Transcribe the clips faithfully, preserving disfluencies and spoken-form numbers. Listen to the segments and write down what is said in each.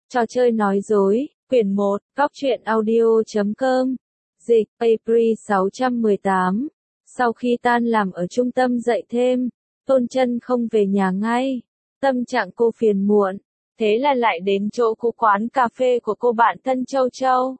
Trò chơi nói dối, quyển một, góc truyện audio.com. Dịch, April sáu trăm mười tám. Sau khi tan làm ở trung tâm dạy thêm, Tôn Chân không về nhà ngay. Tâm trạng cô phiền muộn, thế là lại đến chỗ cũ quán cà phê của cô bạn thân Châu Châu.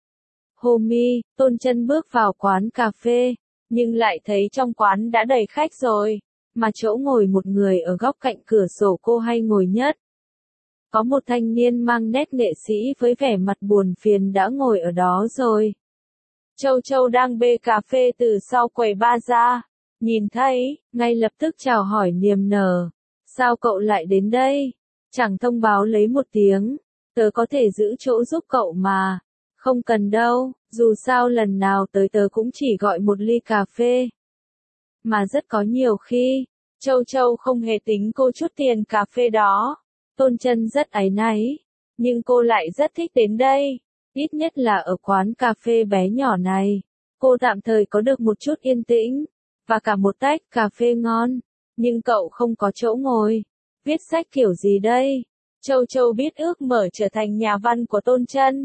Homie, Tôn Chân bước vào quán cà phê, nhưng lại thấy trong quán đã đầy khách rồi, mà chỗ ngồi một người ở góc cạnh cửa sổ cô hay ngồi nhất. Có một thanh niên mang nét nghệ sĩ với vẻ mặt buồn phiền đã ngồi ở đó rồi. Châu Châu đang bê cà phê từ sau quầy bar ra, nhìn thấy, ngay lập tức chào hỏi niềm nở. Sao cậu lại đến đây? Chẳng thông báo lấy một tiếng, tớ có thể giữ chỗ giúp cậu mà. Không cần đâu, dù sao lần nào tới tớ cũng chỉ gọi một ly cà phê. Mà rất có nhiều khi, Châu Châu không hề tính cô chút tiền cà phê đó. Tôn Chân rất áy náy, nhưng cô lại rất thích đến đây, ít nhất là ở quán cà phê bé nhỏ này. Cô tạm thời có được một chút yên tĩnh, và cả một tách cà phê ngon, nhưng cậu không có chỗ ngồi. Viết sách kiểu gì đây? Châu Châu biết ước mở trở thành nhà văn của Tôn Chân.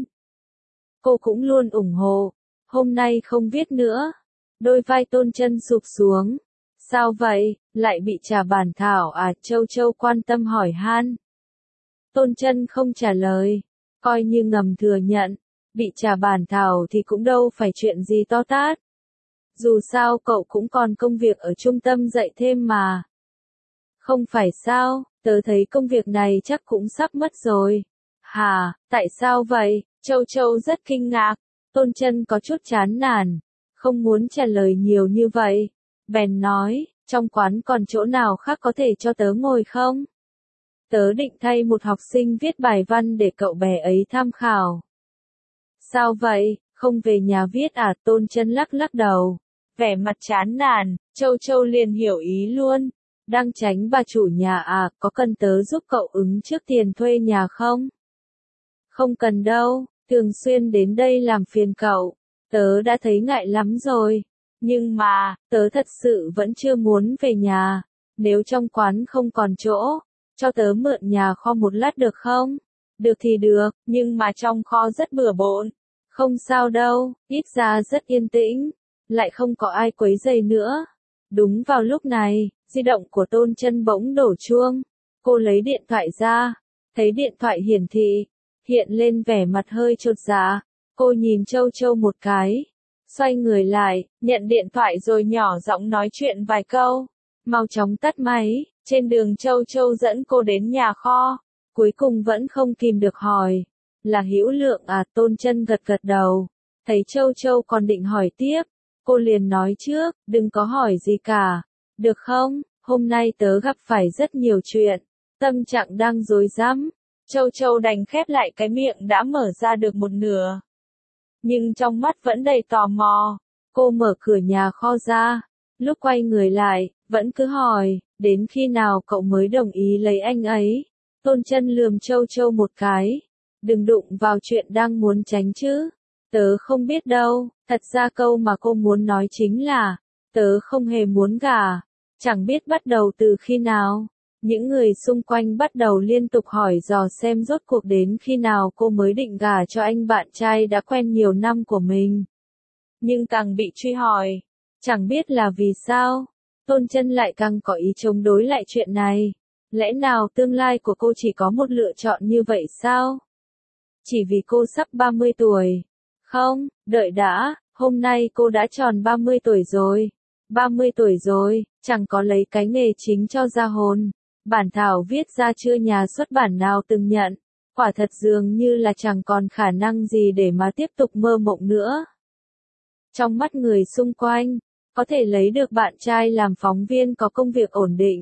Cô cũng luôn ủng hộ, hôm nay không viết nữa. Đôi vai Tôn Chân sụp xuống. Sao vậy, lại bị trả bản thảo à? Châu Châu quan tâm hỏi han. Tôn Chân không trả lời, coi như ngầm thừa nhận, bị trả bản thảo thì cũng đâu phải chuyện gì to tát. Dù sao cậu cũng còn công việc ở trung tâm dạy thêm mà. Không phải sao, tớ thấy công việc này chắc cũng sắp mất rồi. Hả, tại sao vậy? Châu Châu rất kinh ngạc, Tôn Chân có chút chán nản, không muốn trả lời nhiều như vậy. Bèn nói, trong quán còn chỗ nào khác có thể cho tớ ngồi không? Tớ định thay một học sinh viết bài văn để cậu bé ấy tham khảo. Sao vậy, không về nhà viết à? Tôn Chân lắc lắc đầu, vẻ mặt chán nản. Châu Châu liền hiểu ý luôn. Đang tránh bà chủ nhà à? Có cần tớ giúp cậu ứng trước tiền thuê nhà không? Không cần đâu, thường xuyên đến đây làm phiền cậu. Tớ đã thấy ngại lắm rồi. Nhưng mà, tớ thật sự vẫn chưa muốn về nhà. Nếu trong quán không còn chỗ, cho tớ mượn nhà kho một lát được không? Được thì được, nhưng mà trong kho rất bừa bộn. Không sao đâu, ít ra rất yên tĩnh, lại không có ai quấy rầy nữa. Đúng vào lúc này, di động của Tôn Chân bỗng đổ chuông. Cô lấy điện thoại ra, thấy điện thoại hiển thị, hiện lên vẻ mặt hơi chột dạ. Cô nhìn Châu Châu một cái, xoay người lại, nhận điện thoại rồi nhỏ giọng nói chuyện vài câu. Mau chóng tắt máy. Trên đường Châu Châu dẫn cô đến nhà kho, cuối cùng vẫn không kìm được hỏi, là Hữu Lượng à? Tôn Chân gật gật đầu, thấy Châu Châu còn định hỏi tiếp, cô liền nói trước, đừng có hỏi gì cả, được không? Hôm nay tớ gặp phải rất nhiều chuyện, tâm trạng đang rối rắm. Châu Châu đành khép lại cái miệng đã mở ra được một nửa, nhưng trong mắt vẫn đầy tò mò. Cô mở cửa nhà kho ra, lúc quay người lại, vẫn cứ hỏi, đến khi nào cậu mới đồng ý lấy anh ấy? Tôn Chân lườm Châu Châu một cái, đừng đụng vào chuyện đang muốn tránh chứ. Tớ không biết đâu, thật ra câu mà cô muốn nói chính là, tớ không hề muốn gả. Chẳng biết bắt đầu từ khi nào, những người xung quanh bắt đầu liên tục hỏi dò xem rốt cuộc đến khi nào cô mới định gả cho anh bạn trai đã quen nhiều năm của mình. Nhưng càng bị truy hỏi, chẳng biết là vì sao, Tôn Chân lại càng có ý chống đối lại chuyện này. Lẽ nào tương lai của cô chỉ có một lựa chọn như vậy sao? Chỉ vì cô sắp ba mươi tuổi. Không, đợi đã, hôm nay cô đã tròn ba mươi tuổi rồi. ba mươi tuổi rồi, chẳng có lấy cái nghề chính cho ra hồn. Bản thảo viết ra chưa nhà xuất bản nào từng nhận. Quả thật dường như là chẳng còn khả năng gì để mà tiếp tục mơ mộng nữa. Trong mắt người xung quanh, có thể lấy được bạn trai làm phóng viên có công việc ổn định.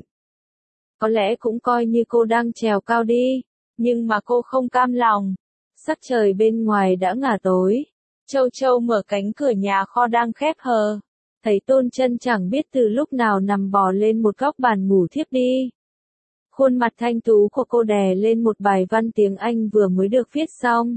Có lẽ cũng coi như cô đang trèo cao đi, nhưng mà cô không cam lòng. Sắc trời bên ngoài đã ngả tối. Châu Châu mở cánh cửa nhà kho đang khép hờ, thấy Tôn Chân chẳng biết từ lúc nào nằm bò lên một góc bàn ngủ thiếp đi. Khuôn mặt thanh tú của cô đè lên một bài văn tiếng Anh vừa mới được viết xong.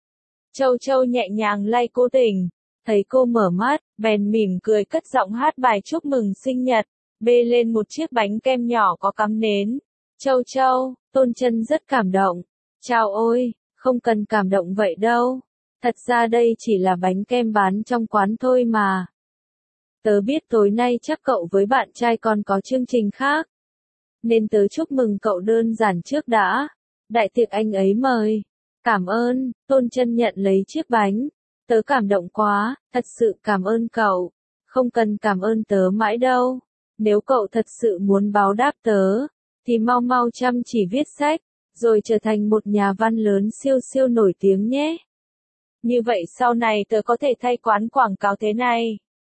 Châu Châu nhẹ nhàng lay cô tỉnh. Thấy cô mở mắt, bèn mỉm cười cất giọng hát bài chúc mừng sinh nhật, bê lên một chiếc bánh kem nhỏ có cắm nến. Châu Châu, Tôn Chân rất cảm động. Chao ôi, Không cần cảm động vậy đâu. Thật ra đây chỉ là bánh kem bán trong quán thôi mà. Tớ biết tối nay chắc cậu với bạn trai còn có chương trình khác. Nên tớ chúc mừng cậu đơn giản trước đã. Đại tiệc anh ấy mời. Cảm ơn, Tôn Chân nhận lấy chiếc bánh. Tớ cảm động quá, thật sự cảm ơn cậu. Không cần cảm ơn tớ mãi đâu. Nếu cậu thật sự muốn báo đáp tớ, thì mau mau chăm chỉ viết sách, rồi trở thành một nhà văn lớn siêu siêu nổi tiếng nhé. Như vậy sau này tớ có thể thay quán quảng cáo thế này.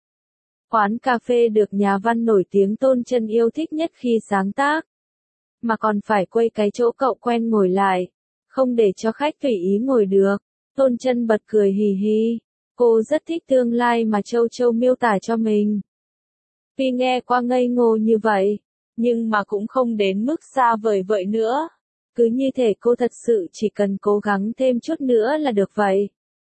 Quán cà phê được nhà văn nổi tiếng Tôn Chân yêu thích nhất khi sáng tác. Mà còn phải quay cái chỗ cậu quen ngồi lại. Không để cho khách tùy ý ngồi được. Tôn Chân bật cười hì hì. Cô rất thích tương lai mà Châu Châu miêu tả cho mình. Tuy nghe qua ngây ngô như vậy, nhưng mà cũng không đến mức xa vời vợi nữa. Cứ như thể cô thật sự chỉ cần cố gắng thêm chút nữa là được vậy.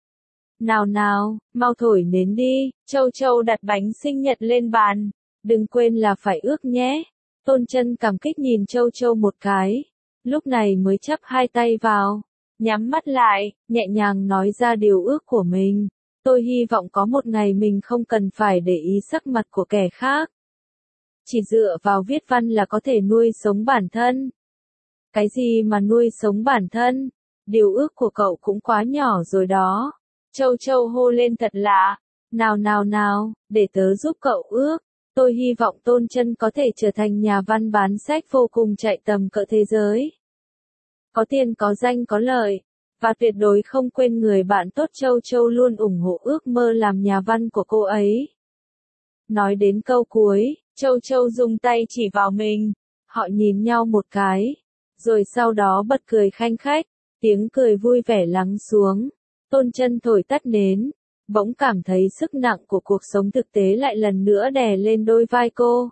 Nào nào, mau thổi nến đi. Châu Châu đặt bánh sinh nhật lên bàn. Đừng quên là phải ước nhé. Tôn Chân cảm kích nhìn Châu Châu một cái. Lúc này mới chắp hai tay vào. Nhắm mắt lại, nhẹ nhàng nói ra điều ước của mình. Tôi hy vọng có một ngày mình không cần phải để ý sắc mặt của kẻ khác. Chỉ dựa vào viết văn là có thể nuôi sống bản thân. Cái gì mà nuôi sống bản thân? Điều ước của cậu cũng quá nhỏ rồi đó. Châu Châu hô lên thật lạ. Nào nào nào, để tớ giúp cậu ước. Tôi hy vọng Tôn Chân có thể trở thành nhà văn bán sách vô cùng chạy tầm cỡ thế giới. Có tiền có danh có lợi. Và tuyệt đối không quên người bạn tốt Châu Châu luôn ủng hộ ước mơ làm nhà văn của cô ấy. Nói đến câu cuối, Châu Châu dùng tay chỉ vào mình. Họ nhìn nhau một cái. Rồi sau đó bật cười khanh khách. Tiếng cười vui vẻ lắng xuống. Tôn Chân thổi tắt nến. Bỗng cảm thấy sức nặng của cuộc sống thực tế lại lần nữa đè lên đôi vai cô.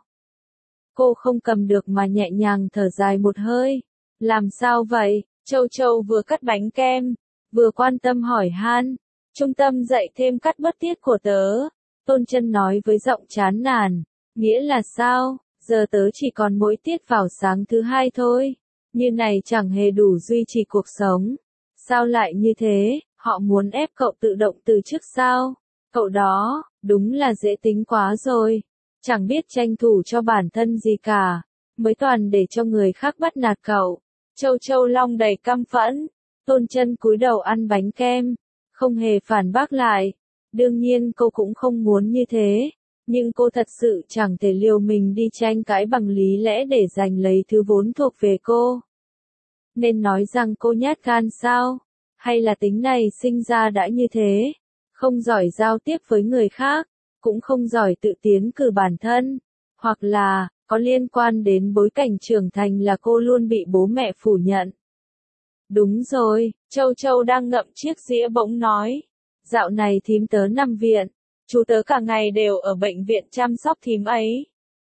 Cô không cầm được mà nhẹ nhàng thở dài một hơi. Làm sao vậy? Châu Châu vừa cắt bánh kem, vừa quan tâm hỏi han. Trung tâm dạy thêm cắt bớt tiết của tớ. Tôn Chân nói với giọng chán nản. Nghĩa là sao? Giờ tớ chỉ còn mỗi tiết vào sáng thứ hai thôi. Như này chẳng hề đủ duy trì cuộc sống. Sao lại như thế? Họ muốn ép cậu tự động từ chức sao? Cậu đó, đúng là dễ tính quá rồi. Chẳng biết tranh thủ cho bản thân gì cả. Mới toàn để cho người khác bắt nạt cậu. Châu Châu long đầy căm phẫn. Tôn Chân cúi đầu ăn bánh kem. Không hề phản bác lại. Đương nhiên cô cũng không muốn như thế. Nhưng cô thật sự chẳng thể liều mình đi tranh cãi bằng lý lẽ để giành lấy thứ vốn thuộc về cô. Nên nói rằng cô nhát gan sao? Hay là tính này sinh ra đã như thế? Không giỏi giao tiếp với người khác, cũng không giỏi tự tiến cử bản thân. Hoặc là, có liên quan đến bối cảnh trưởng thành là cô luôn bị bố mẹ phủ nhận. Đúng rồi, Châu Châu đang ngậm chiếc dĩa bỗng nói. Dạo này thím tớ nằm viện. Chú tớ cả ngày đều ở bệnh viện chăm sóc thím ấy.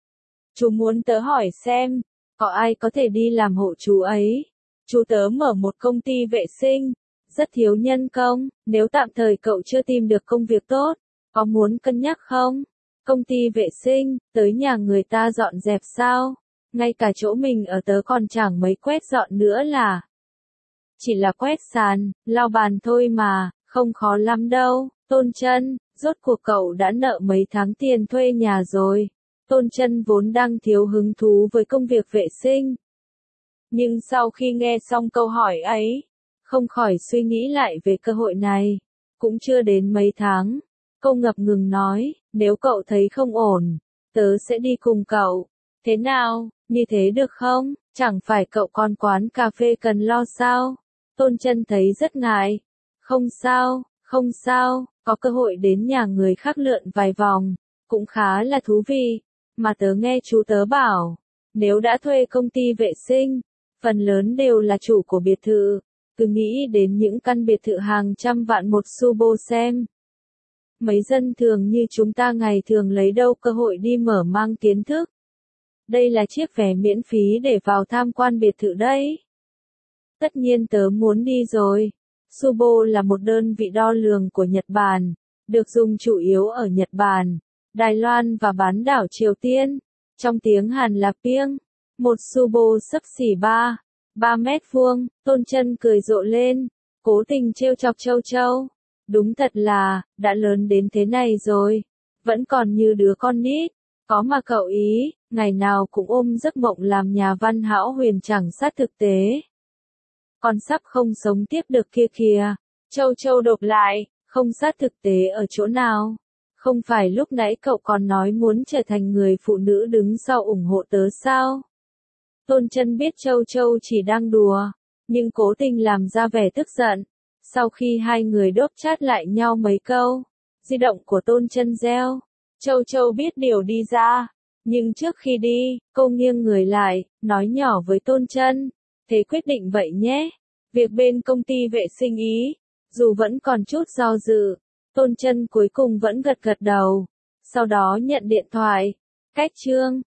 Chú muốn tớ hỏi xem, có ai có thể đi làm hộ chú ấy? Chú tớ mở một công ty vệ sinh. Rất thiếu nhân công, nếu tạm thời cậu chưa tìm được công việc tốt, có muốn cân nhắc không? Công ty vệ sinh, tới nhà người ta dọn dẹp sao? Ngay cả chỗ mình ở tớ còn chẳng mấy quét dọn nữa là. Chỉ là quét sàn, lau bàn thôi mà, không khó lắm đâu. Tôn Chân, rốt cuộc cậu đã nợ mấy tháng tiền thuê nhà rồi. Tôn Chân vốn đang thiếu hứng thú với công việc vệ sinh. Nhưng sau khi nghe xong câu hỏi ấy, không khỏi suy nghĩ lại về cơ hội này. Cũng chưa đến mấy tháng. Cô ngập ngừng nói, nếu cậu thấy không ổn, tớ sẽ đi cùng cậu. Thế nào, như thế được không? Chẳng phải cậu còn quán cà phê cần lo sao? Tôn Chân thấy rất ngại. Không sao, không sao, có cơ hội đến nhà người khác lượn vài vòng, cũng khá là thú vị. Mà tớ nghe chú tớ bảo, nếu đã thuê công ty vệ sinh, phần lớn đều là chủ của biệt thự. Cứ nghĩ đến những căn biệt thự hàng trăm vạn một xu bô xem. Mấy dân thường như chúng ta ngày thường lấy đâu cơ hội đi mở mang kiến thức. Đây là chiếc vé miễn phí để vào tham quan biệt thự đấy. Tất nhiên tớ muốn đi rồi. Subo là một đơn vị đo lường của Nhật Bản, được dùng chủ yếu ở Nhật Bản, Đài Loan và bán đảo Triều Tiên. Trong tiếng Hàn là piêng. Một subo xấp xỉ ba, ba mét vuông. Tôn Chân cười rộ lên. cố tình trêu chọc Châu Châu. Đúng thật là, đã lớn đến thế này rồi, vẫn còn như đứa con nít. Có mà cậu ý, ngày nào cũng ôm giấc mộng làm nhà văn hão huyền chẳng sát thực tế. Con sắp không sống tiếp được kia kìa. Châu Châu đột lại, không sát thực tế ở chỗ nào? Không phải lúc nãy cậu còn nói muốn trở thành người phụ nữ đứng sau ủng hộ tớ sao? Tôn Chân biết Châu Châu chỉ đang đùa, nhưng cố tình làm ra vẻ tức giận. Sau khi hai người đốp chát lại nhau mấy câu, di động của Tôn Chân reo. Châu Châu biết điều đi ra, nhưng trước khi đi, cô nghiêng người lại, nói nhỏ với Tôn Chân, thế quyết định vậy nhé. Việc bên công ty vệ sinh ý, dù vẫn còn chút do dự, Tôn Chân cuối cùng vẫn gật gật đầu, sau đó nhận điện thoại. Cách chương